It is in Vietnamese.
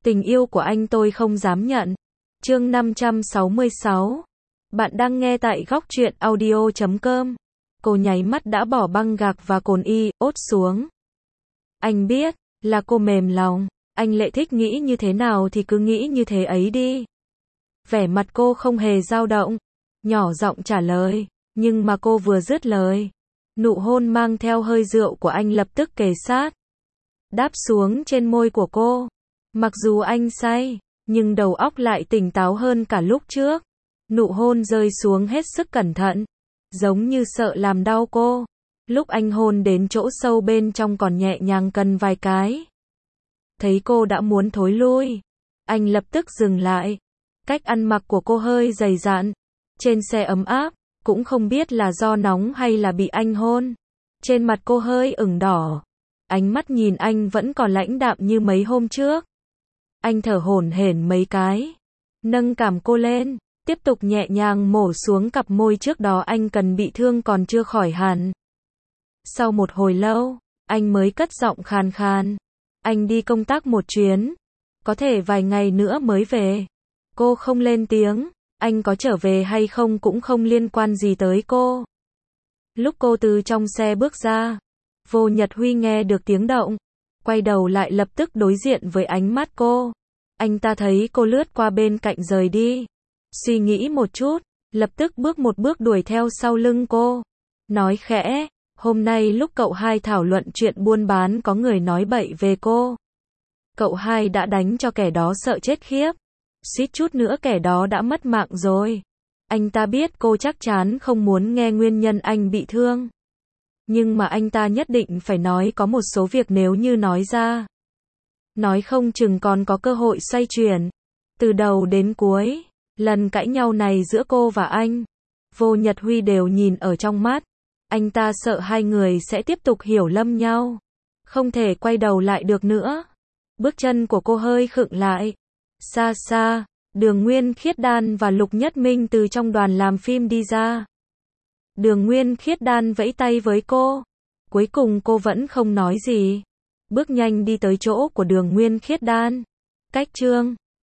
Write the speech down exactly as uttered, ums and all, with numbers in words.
Tình yêu của anh tôi không dám nhận. Chương năm trăm sáu mươi sáu. Bạn đang nghe tại góc truyện audio chấm com. Cô nháy mắt đã bỏ băng gạc và cồn iốt xuống. Anh biết, là cô mềm lòng. Anh Lệ thích nghĩ như thế nào thì cứ nghĩ như thế ấy đi. Vẻ mặt cô không hề dao động. Nhỏ giọng trả lời. Nhưng mà cô vừa dứt lời, nụ hôn mang theo hơi rượu của anh lập tức kề sát, đáp xuống trên môi của cô. Mặc dù anh say, nhưng đầu óc lại tỉnh táo hơn cả lúc trước. Nụ hôn rơi xuống hết sức cẩn thận, giống như sợ làm đau cô. Lúc anh hôn đến chỗ sâu bên trong còn nhẹ nhàng cần vài cái. Thấy cô đã muốn thối lui, anh lập tức dừng lại. Cách ăn mặc của cô hơi dày dặn, trên xe ấm áp, cũng không biết là do nóng hay là bị anh hôn. Trên mặt cô hơi ửng đỏ, ánh mắt nhìn anh vẫn còn lãnh đạm như mấy hôm trước. Anh thở hổn hển mấy cái, nâng cằm cô lên, tiếp tục nhẹ nhàng mổ xuống cặp môi trước đó anh cần bị thương còn chưa khỏi hẳn. Sau một hồi lâu, anh mới cất giọng khàn khàn. Anh đi công tác một chuyến, có thể vài ngày nữa mới về. Cô không lên tiếng, anh có trở về hay không cũng không liên quan gì tới cô. Lúc cô từ trong xe bước ra, Vô Nhật Huy nghe được tiếng động, quay đầu lại lập tức đối diện với ánh mắt cô. Anh ta thấy cô lướt qua bên cạnh rời đi, suy nghĩ một chút, lập tức bước một bước đuổi theo sau lưng cô. Nói khẽ, hôm nay lúc cậu hai thảo luận chuyện buôn bán có người nói bậy về cô. Cậu hai đã đánh cho kẻ đó sợ chết khiếp. Suýt chút nữa kẻ đó đã mất mạng rồi. Anh ta biết cô chắc chắn không muốn nghe nguyên nhân anh bị thương. Nhưng mà anh ta nhất định phải nói, có một số việc nếu như nói ra, nói không chừng còn có cơ hội xoay chuyển. Từ đầu đến cuối, lần cãi nhau này giữa cô và anh, Vô Nhật Huy đều nhìn ở trong mắt. Anh ta sợ hai người sẽ tiếp tục hiểu lầm nhau, không thể quay đầu lại được nữa. Bước chân của cô hơi khựng lại. Xa xa, Đường Nguyên Khiết Đan và Lục Nhất Minh từ trong đoàn làm phim đi ra. Đường Nguyên Khiết Đan vẫy tay với cô. Cuối cùng cô vẫn không nói gì. Bước nhanh đi tới chỗ của Đường Nguyên Khiết Đan. Cách chương